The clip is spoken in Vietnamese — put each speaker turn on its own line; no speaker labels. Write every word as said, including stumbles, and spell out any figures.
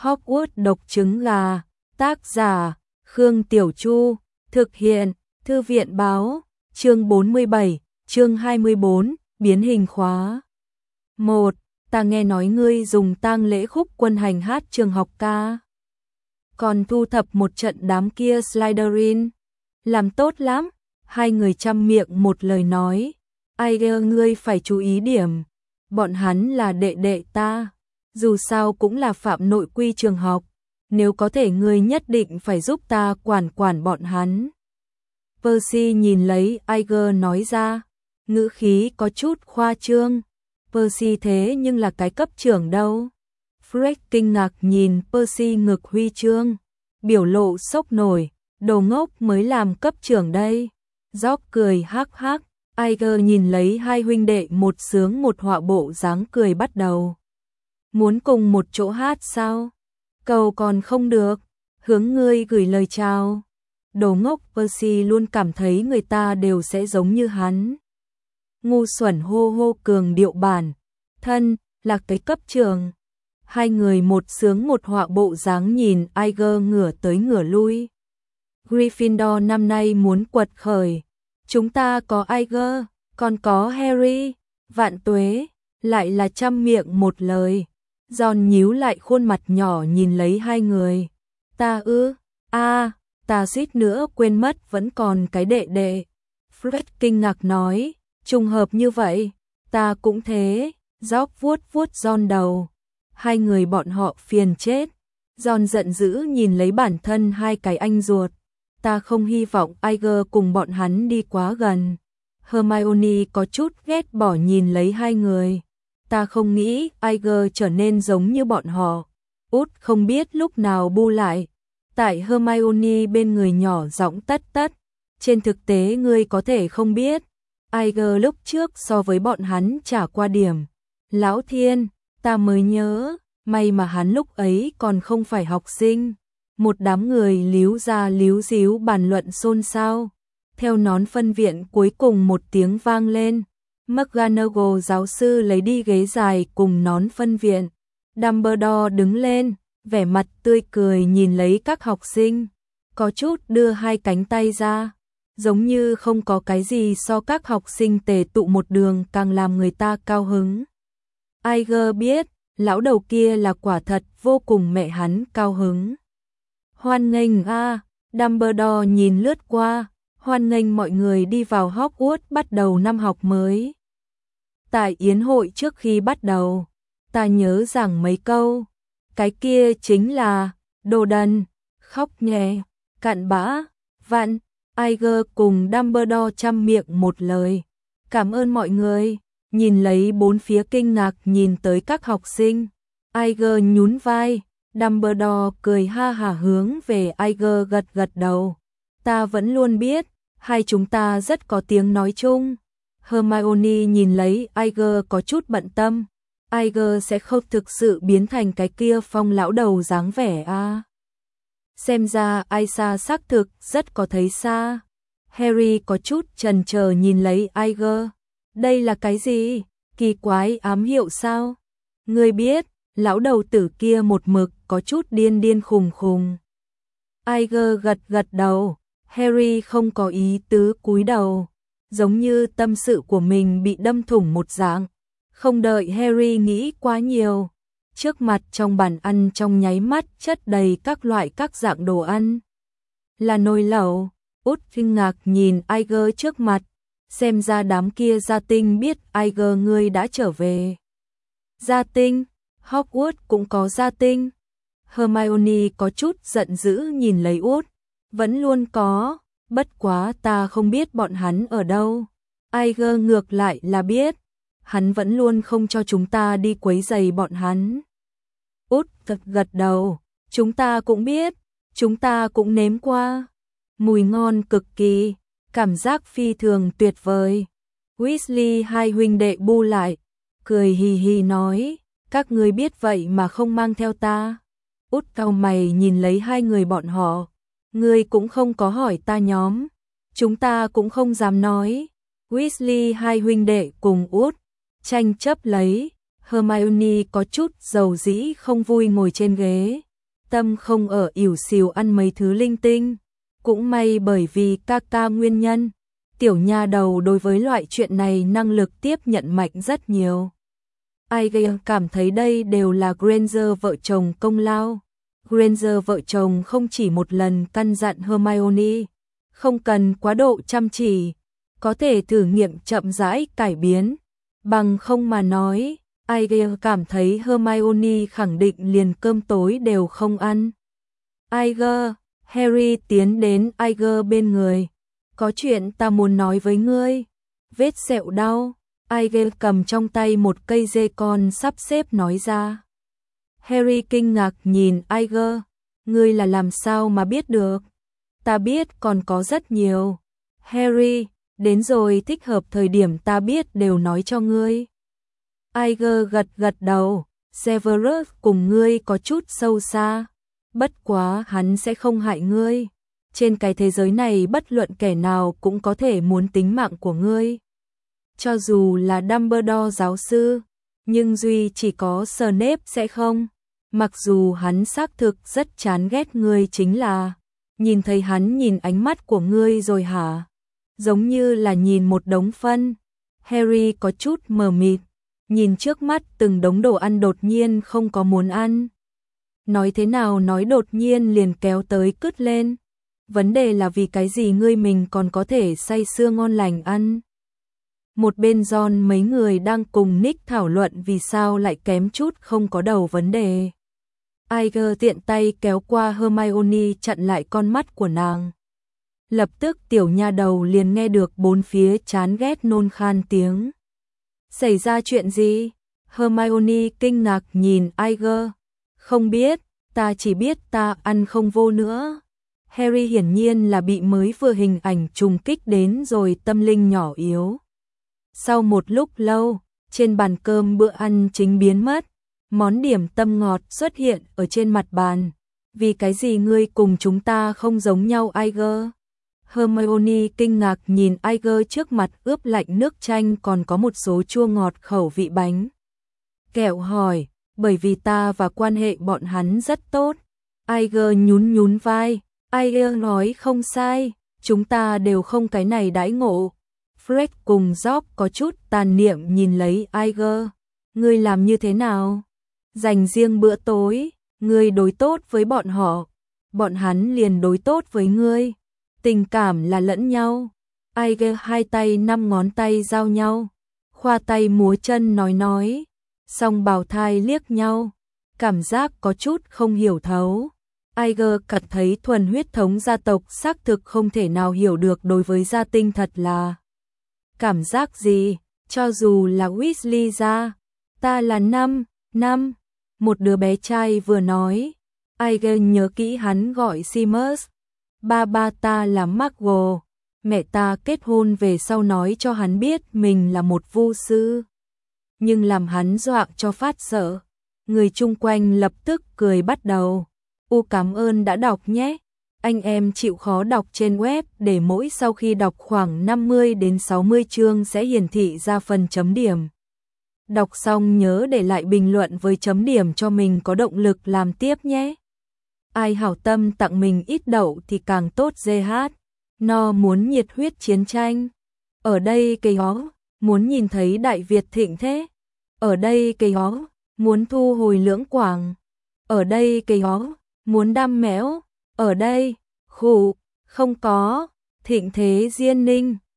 Hogwarts độc trứng gà, tác giả, Khương Tiểu Chu, thực hiện, Thư viện báo, chương bốn mươi bảy, chương hai mươi bốn, biến hình khóa. một. Ta nghe nói ngươi dùng tang lễ khúc quân hành hát trường học ca. Còn thu thập một trận đám kia Slytherin. Làm tốt lắm. Hai người chăm miệng một lời nói. Ai ghê ngươi phải chú ý điểm. Bọn hắn là đệ đệ ta. Dù sao cũng là phạm nội quy trường học. Nếu có thể ngươi nhất định phải giúp ta quản quản bọn hắn. Percy nhìn lấy Iger nói ra. Ngữ khí có chút khoa trương. Percy thế nhưng là cái cấp trưởng đâu. Fred kinh ngạc nhìn Percy ngực huy chương. Biểu lộ sốc nổi. Đồ ngốc mới làm cấp trưởng đây. George cười hắc hắc. Iger nhìn lấy hai huynh đệ một sướng một họa bộ dáng cười bắt đầu. Muốn cùng một chỗ hát sao? Cầu còn không được. Hướng ngươi gửi lời chào. Đồ ngốc Percy luôn cảm thấy người ta đều sẽ giống như hắn. Ngu xuẩn hô hô cường điệu bản. Thân, là cái cấp trường. Hai người một sướng một họa bộ dáng nhìn Iger ngửa tới ngửa lui. Gryffindor năm nay muốn quật khởi. Chúng ta có Iger, còn có Harry, vạn tuế, lại là trăm miệng một lời. Ron nhíu lại khuôn mặt nhỏ nhìn lấy hai người. Ta ư, a, ta suýt nữa quên mất vẫn còn cái đệ đệ. Fred kinh ngạc nói, trùng hợp như vậy, ta cũng thế. George vuốt vuốt Ron đầu. Hai người bọn họ phiền chết. Ron giận dữ nhìn lấy bản thân hai cái anh ruột. Ta không hy vọng Iger cùng bọn hắn đi quá gần. Hermione có chút ghét bỏ nhìn lấy hai người. Ta không nghĩ Iger trở nên giống như bọn họ. Út không biết lúc nào bu lại. Tại Hermione bên người nhỏ giọng tất tất. Trên thực tế ngươi có thể không biết. Iger lúc trước so với bọn hắn trả qua điểm. Lão Thiên, ta mới nhớ. May mà hắn lúc ấy còn không phải học sinh. Một đám người líu ra líu díu bàn luận xôn xao. Theo nón phân viện cuối cùng một tiếng vang lên. McGonagall giáo sư lấy đi ghế dài cùng nón phân viện. Dumbledore đứng lên, vẻ mặt tươi cười nhìn lấy các học sinh. Có chút đưa hai cánh tay ra. Giống như không có cái gì so các học sinh tề tụ một đường càng làm người ta cao hứng. Iger biết, lão đầu kia là quả thật vô cùng mẹ hắn cao hứng. Hoan nghênh a, Dumbledore nhìn lướt qua, hoan nghênh mọi người đi vào Hogwarts bắt đầu năm học mới. Tại yến hội trước khi bắt đầu, ta nhớ rằng mấy câu, cái kia chính là, đồ đần, khóc nhè, cặn bã, vặn, Iger cùng Dumbledore chăm miệng một lời. Cảm ơn mọi người, nhìn lấy bốn phía kinh ngạc nhìn tới các học sinh. Iger nhún vai. Dumbledore cười ha hả hướng về Iger gật gật đầu. Ta vẫn luôn biết, hai chúng ta rất có tiếng nói chung. Hermione nhìn lấy Iger có chút bận tâm. Iger sẽ không thực sự biến thành cái kia phong lão đầu dáng vẻ a. À. Xem ra Aisa xác thực rất có thấy xa. Harry có chút chần chờ nhìn lấy Iger. Đây là cái gì? Kỳ quái ám hiệu sao? Ngươi biết. Lão đầu tử kia một mực có chút điên điên khùng khùng. Iger gật gật đầu. Harry không có ý tứ cúi đầu. Giống như tâm sự của mình bị đâm thủng một dạng. Không đợi Harry nghĩ quá nhiều. Trước mặt trong bàn ăn trong nháy mắt chất đầy các loại các dạng đồ ăn. Là nồi lẩu. Út kinh ngạc nhìn Iger trước mặt. Xem ra đám kia gia tinh biết Iger ngươi đã trở về. Gia tinh? Hogwarts cũng có gia tinh. Hermione có chút giận dữ nhìn lấy Út. Vẫn luôn có, bất quá ta không biết bọn hắn ở đâu. Iger ngược lại là biết. Hắn vẫn luôn không cho chúng ta đi quấy rầy bọn hắn. Út gật gật đầu. Chúng ta cũng biết. Chúng ta cũng nếm qua. Mùi ngon cực kỳ. Cảm giác phi thường tuyệt vời. Weasley hai huynh đệ bu lại. Cười hì hì nói. Các ngươi biết vậy mà không mang theo ta. Út cau mày nhìn lấy hai người bọn họ. Ngươi cũng không có hỏi ta nhóm. Chúng ta cũng không dám nói. Weasley hai huynh đệ cùng Út tranh chấp lấy. Hermione có chút dầu dĩ không vui ngồi trên ghế. tâm không ở ỉu xìu ăn mấy thứ linh tinh. Cũng may bởi vì ca ca nguyên nhân, tiểu nha đầu đối với loại chuyện này năng lực tiếp nhận mạnh rất nhiều. Ai gây cảm thấy đây đều là Granger vợ chồng công lao. Granger vợ chồng không chỉ một lần căn dặn Hermione, không cần quá độ chăm chỉ, có thể thử nghiệm chậm rãi cải biến, bằng không mà nói, ai gây cảm thấy Hermione khẳng định liền cơm tối đều không ăn. Iger, Harry tiến đến Iger bên người. Có chuyện ta muốn nói với ngươi. Vết sẹo đau. Iger cầm trong tay một cây dê con sắp xếp nói ra. Harry kinh ngạc nhìn Iger. Ngươi là làm sao mà biết được? Ta biết còn có rất nhiều. Harry, đến rồi thích hợp thời điểm ta biết đều nói cho ngươi. Iger gật gật đầu. Severus cùng ngươi có chút sâu xa. Bất quá hắn sẽ không hại ngươi. Trên cái thế giới này bất luận kẻ nào cũng có thể muốn tính mạng của ngươi. Cho dù là Dumbledore giáo sư, nhưng duy chỉ có Snape sẽ không. Mặc dù hắn xác thực rất chán ghét ngươi chính là, nhìn thấy hắn nhìn ánh mắt của ngươi rồi hả? Giống như là nhìn một đống phân. Harry có chút mờ mịt, nhìn trước mắt từng đống đồ ăn đột nhiên không có muốn ăn. Nói thế nào nói đột nhiên liền kéo tới cứt lên. Vấn đề là vì cái gì ngươi mình còn có thể say sưa ngon lành ăn. Một bên Ron mấy người đang cùng Nick thảo luận vì sao lại kém chút không có đầu vấn đề. Iger tiện tay kéo qua Hermione chặn lại con mắt của nàng. Lập tức tiểu nha đầu liền nghe được bốn phía chán ghét nôn khan tiếng. Xảy ra chuyện gì? Hermione kinh ngạc nhìn Iger. Không biết, ta chỉ biết ta ăn không vô nữa. Harry hiển nhiên là bị mới vừa hình ảnh trùng kích đến rồi tâm linh nhỏ yếu. Sau một lúc lâu, trên bàn cơm bữa ăn chính biến mất, món điểm tâm ngọt xuất hiện ở trên mặt bàn. Vì cái gì ngươi cùng chúng ta không giống nhau Iger? Hermione kinh ngạc nhìn Iger trước mặt ướp lạnh nước chanh còn có một số chua ngọt khẩu vị bánh kẹo hỏi, bởi vì ta và quan hệ bọn hắn rất tốt. Iger nhún nhún vai, Iger nói không sai, chúng ta đều không cái này đãi ngộ. Fred cùng George có chút tàn niệm nhìn lấy Iger. Ngươi làm như thế nào? Dành riêng bữa tối, ngươi đối tốt với bọn họ, bọn hắn liền đối tốt với ngươi. Tình cảm là lẫn nhau. Iger hai tay năm ngón tay giao nhau, khoa tay múa chân nói nói. Song bào thai liếc nhau, cảm giác có chút không hiểu thấu. Iger cảm thấy thuần huyết thống gia tộc xác thực không thể nào hiểu được đối với gia tinh thật là cảm giác gì, cho dù là Weasley gia. Ta là năm, năm, một đứa bé trai vừa nói. Iger nhớ kỹ hắn gọi Seamus. Ba ba ta là McGonagall, mẹ ta kết hôn về sau nói cho hắn biết mình là một vu sư. Nhưng làm hắn dọa cho phát sợ. Người chung quanh lập tức cười bắt đầu. U cảm ơn đã đọc nhé. Anh em chịu khó đọc trên web để mỗi sau khi đọc khoảng năm mươi đến sáu mươi chương sẽ hiển thị ra phần chấm điểm. Đọc xong nhớ để lại bình luận với chấm điểm cho mình có động lực làm tiếp nhé. Ai hảo tâm tặng mình ít đậu thì càng tốt giê hát. No muốn nhiệt huyết chiến tranh. Ở đây cây hó, muốn nhìn thấy Đại Việt thịnh thế. Ở đây cây hó, muốn thu hồi lưỡng quảng. Ở đây cây hó, muốn đam méo. Ở đây, khủ, không có, thịnh thế diên ninh.